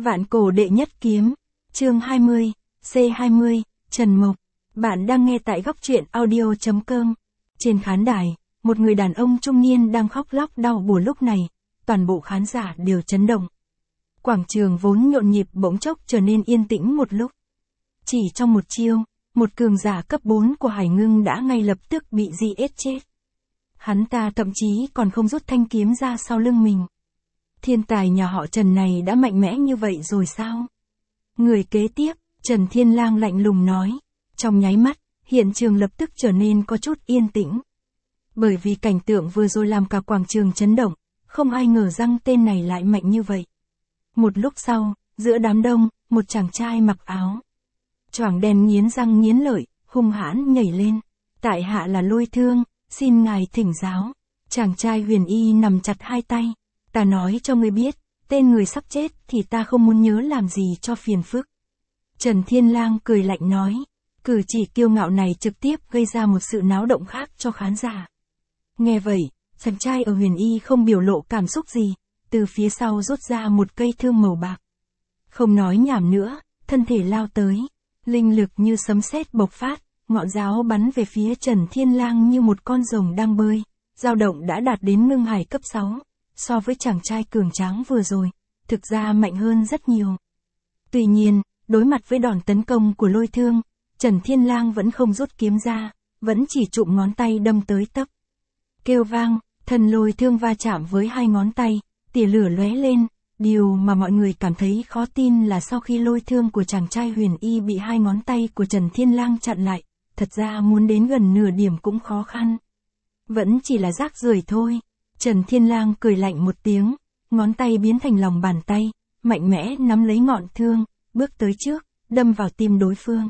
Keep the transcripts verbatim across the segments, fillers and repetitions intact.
Vạn cổ đệ nhất kiếm, chương hai mươi, C hai mươi, Trần Mộc. Bạn đang nghe tại góc truyện audio chấm com. Trên khán đài, một người đàn ông trung niên đang khóc lóc đau buồn lúc này, toàn bộ khán giả đều chấn động. Quảng trường vốn nhộn nhịp bỗng chốc trở nên yên tĩnh một lúc. Chỉ trong một chiêu, một cường giả cấp bốn của Hải Ngưng đã ngay lập tức bị giết chết. Hắn ta thậm chí còn không rút thanh kiếm ra sau lưng mình. Thiên tài nhà họ Trần này đã mạnh mẽ như vậy rồi sao? Người kế tiếp, Trần Thiên Lang lạnh lùng nói. Trong nháy mắt, hiện trường lập tức trở nên có chút yên tĩnh. Bởi vì cảnh tượng vừa rồi làm cả quảng trường chấn động, không ai ngờ rằng tên này lại mạnh như vậy. Một lúc sau, giữa đám đông, một chàng trai mặc áo choàng đen nghiến răng nghiến lợi, hung hãn nhảy lên. Tại hạ là Lôi Thương, xin ngài thỉnh giáo. Chàng trai huyền y nằm chặt hai tay. Ta nói cho ngươi biết, tên người sắp chết thì ta không muốn nhớ làm gì cho phiền phức. Trần Thiên Lang cười lạnh nói. Cử chỉ kiêu ngạo này trực tiếp gây ra một sự náo động khác cho khán giả. Nghe vậy, chàng trai ở huyền y không biểu lộ cảm xúc gì, từ phía sau rút ra một cây thương màu bạc. Không nói nhảm nữa, thân thể lao tới. Linh lực như sấm sét bộc phát, ngọn giáo bắn về phía Trần Thiên Lang như một con rồng đang bơi, dao động đã đạt đến ngưng hải cấp sáu. So với chàng trai cường tráng vừa rồi, thực ra mạnh hơn rất nhiều. Tuy nhiên, đối mặt với đòn tấn công của Lôi Thương, Trần Thiên Lang vẫn không rút kiếm ra, vẫn chỉ chụm ngón tay đâm tới tấp. Kêu vang, thần Lôi Thương va chạm với hai ngón tay, tia lửa lóe lên. Điều mà mọi người cảm thấy khó tin là sau khi lôi thương của chàng trai huyền y bị hai ngón tay của Trần Thiên Lang chặn lại, thật ra muốn đến gần nửa điểm cũng khó khăn. Vẫn chỉ là rác rưởi thôi. Trần Thiên Lang cười lạnh một tiếng, ngón tay biến thành lòng bàn tay, mạnh mẽ nắm lấy ngọn thương, bước tới trước, đâm vào tim đối phương.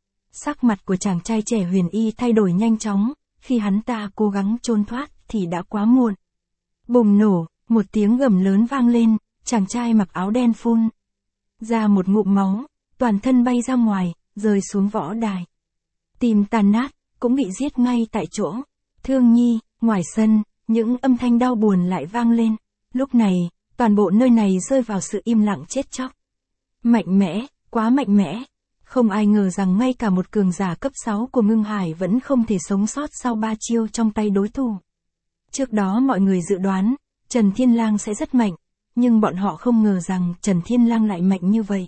Sắc mặt của chàng trai trẻ huyền y thay đổi nhanh chóng, khi hắn ta cố gắng trốn thoát thì đã quá muộn. Bùng nổ, một tiếng gầm lớn vang lên. Chàng trai mặc áo đen phun ra một ngụm máu, toàn thân bay ra ngoài, rơi xuống võ đài. Tim tàn nát, cũng bị giết ngay tại chỗ. Thương nhi, ngoài sân, những âm thanh đau buồn lại vang lên. Lúc này, toàn bộ nơi này rơi vào sự im lặng chết chóc. Mạnh mẽ, quá mạnh mẽ. Không ai ngờ rằng ngay cả một cường giả cấp sáu của Ngưng Hải vẫn không thể sống sót sau ba chiêu trong tay đối thủ. Trước đó mọi người dự đoán, Trần Thiên Lang sẽ rất mạnh. Nhưng bọn họ không ngờ rằng Trần Thiên Lang lại mạnh như vậy.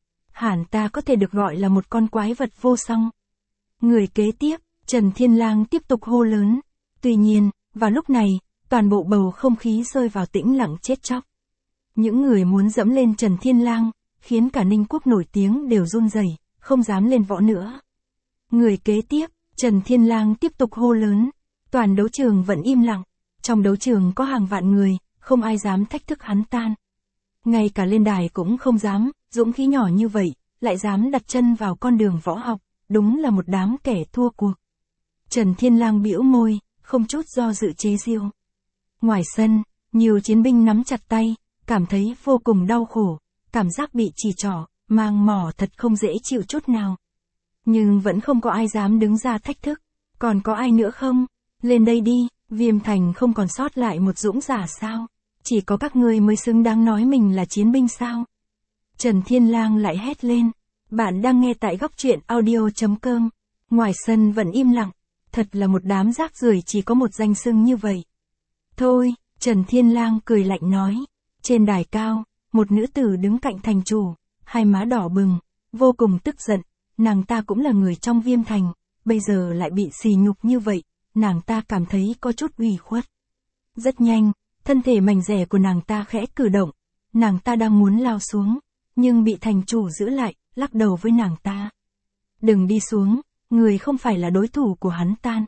Hẳn ta có thể được gọi là một con quái vật vô song. Người kế tiếp, Trần Thiên Lang tiếp tục hô lớn. Tuy nhiên, vào lúc này, toàn bộ bầu không khí rơi vào tĩnh lặng chết chóc. Những người muốn dẫm lên Trần Thiên Lang, khiến cả Ninh Quốc nổi tiếng đều run rẩy, không dám lên võ nữa. Người kế tiếp, Trần Thiên Lang tiếp tục hô lớn. Toàn đấu trường vẫn im lặng. Trong đấu trường có hàng vạn người. Không ai dám thách thức hắn tan. Ngay cả lên đài cũng không dám, dũng khí nhỏ như vậy, lại dám đặt chân vào con đường võ học, đúng là một đám kẻ thua cuộc. Trần Thiên Lang bĩu môi, không chút do dự chế giễu. Ngoài sân, nhiều chiến binh nắm chặt tay, cảm thấy vô cùng đau khổ, cảm giác bị chỉ trỏ, mang mỏ thật không dễ chịu chút nào. Nhưng vẫn không có ai dám đứng ra thách thức. Còn có ai nữa không? Lên đây đi, Viêm Thành không còn sót lại một dũng giả sao? Chỉ có các ngươi mới xứng đáng nói mình là chiến binh sao? Trần Thiên Lang lại hét lên. Bạn đang nghe tại góc truyện audio chấm com. Ngoài sân vẫn im lặng. Thật là một đám rác rưởi chỉ có một danh xưng như vậy. Thôi, Trần Thiên Lang cười lạnh nói. Trên đài cao, một nữ tử đứng cạnh thành chủ, hai má đỏ bừng, vô cùng tức giận. Nàng ta cũng là người trong Viêm Thành, bây giờ lại bị sỉ nhục như vậy, nàng ta cảm thấy có chút ủy khuất. Rất nhanh. Thân thể mảnh rẻ của nàng ta khẽ cử động, nàng ta đang muốn lao xuống, nhưng bị thành chủ giữ lại, lắc đầu với nàng ta. Đừng đi xuống, người không phải là đối thủ của hắn tan.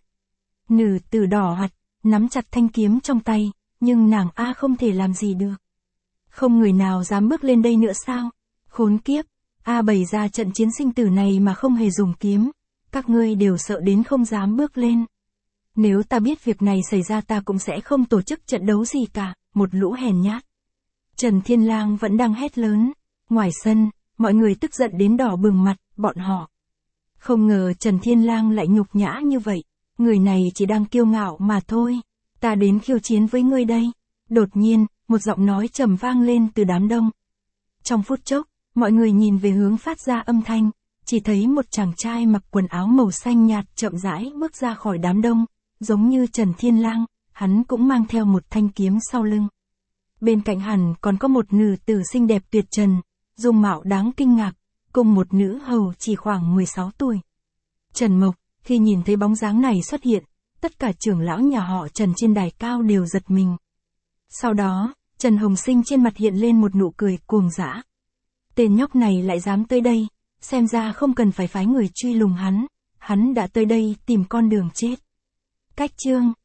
Nữ tử đỏ mặt, nắm chặt thanh kiếm trong tay, nhưng nàng A không thể làm gì được. Không người nào dám bước lên đây nữa sao? Khốn kiếp, A bày ra trận chiến sinh tử này mà không hề dùng kiếm, các ngươi đều sợ đến không dám bước lên. Nếu ta biết việc này xảy ra ta cũng sẽ không tổ chức trận đấu gì cả, một lũ hèn nhát. Trần Thiên Lang vẫn đang hét lớn. Ngoài sân, mọi người tức giận đến đỏ bừng mặt, bọn họ. Không ngờ Trần Thiên Lang lại nhục nhã như vậy. Người này chỉ đang kiêu ngạo mà thôi. Ta đến khiêu chiến với ngươi đây. Đột nhiên, một giọng nói trầm vang lên từ đám đông. Trong phút chốc, mọi người nhìn về hướng phát ra âm thanh, chỉ thấy một chàng trai mặc quần áo màu xanh nhạt chậm rãi bước ra khỏi đám đông, giống như Trần Thiên Lang, hắn cũng mang theo một thanh kiếm sau lưng. Bên cạnh hắn còn có một nữ tử xinh đẹp tuyệt trần, dung mạo đáng kinh ngạc, cùng một nữ hầu chỉ khoảng mười sáu tuổi. Trần Mộc, khi nhìn thấy bóng dáng này xuất hiện, tất cả trưởng lão nhà họ Trần trên đài cao đều giật mình. Sau đó, Trần Hồng Sinh trên mặt hiện lên một nụ cười cuồng dã. Tên nhóc này lại dám tới đây, xem ra không cần phải phái người truy lùng hắn, hắn đã tới đây tìm con đường chết. Cách chương